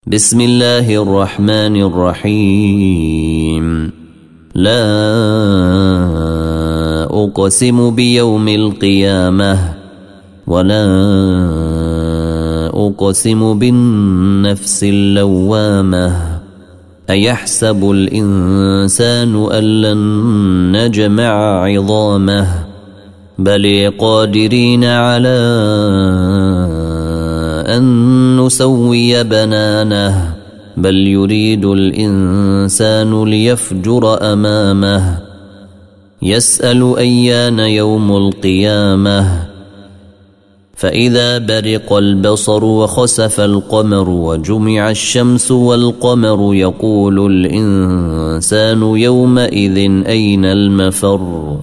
بسم الله الرحمن الرحيم. لا أقسم بيوم القيامة ولا أقسم بالنفس اللوامة. أيحسب الإنسان أن لن نجمع عظامه بل قادرين على أن نسوي بنانه بل يريد الإنسان ليفجر أمامه يسأل أيان يوم القيامة. فإذا برق البصر وخسف القمر وجمع الشمس والقمر يقول الإنسان يومئذ أين المفر.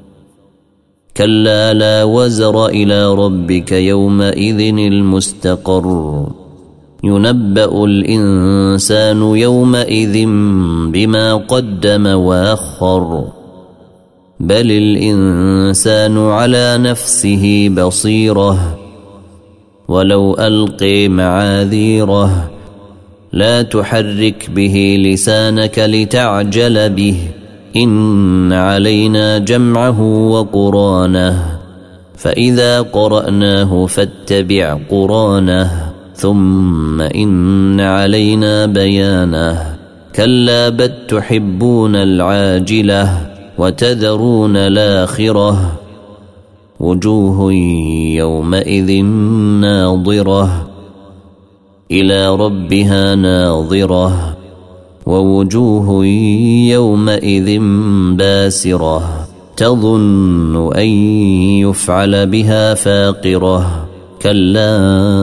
كلا لا وزر إلى ربك يومئذ المستقر. ينبأ الإنسان يومئذ بما قدم وأخر بل الإنسان على نفسه بصيرة ولو ألقي معاذيره. لا تحرك به لسانك لتعجل به إن علينا جمعه وقرانه فإذا قرأناه فاتبع قرانه ثم إن علينا بيانه. كلا بل تحبون العاجلة وتذرون الآخرة وجوه يومئذ ناظرة إلى ربها ناظرة ووجوه يومئذ باسرة تظن أن يفعل بها فاقرة. كلا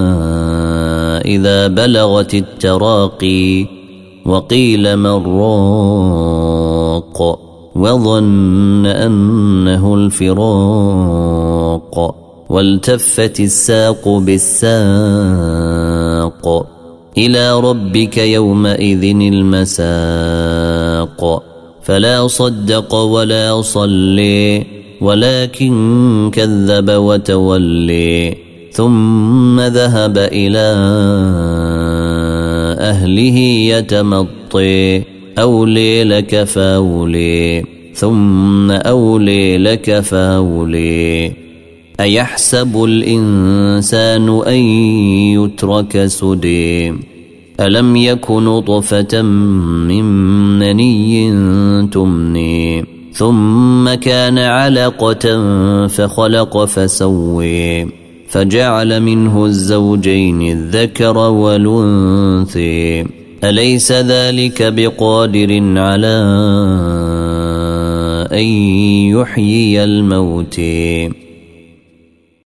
إذا بلغت التراقي وقيل من راق وظن أنه الفراق والتفت الساق بالساق إلى ربك يومئذ المساق. فلا صدق ولا صلي ولكن كذب وتولي ثم ذهب إلى أهله يتمطي. أولي لك فأولي ثم أولي لك فأولي. أيحسب الإنسان أن يترك سدى ألم يك نطفة من مني تمني ثم كان علقة فخلق فسوي فجعل منه الزوجين الذكر والأنثى. أليس ذلك بقادر على أن يحيي الموتى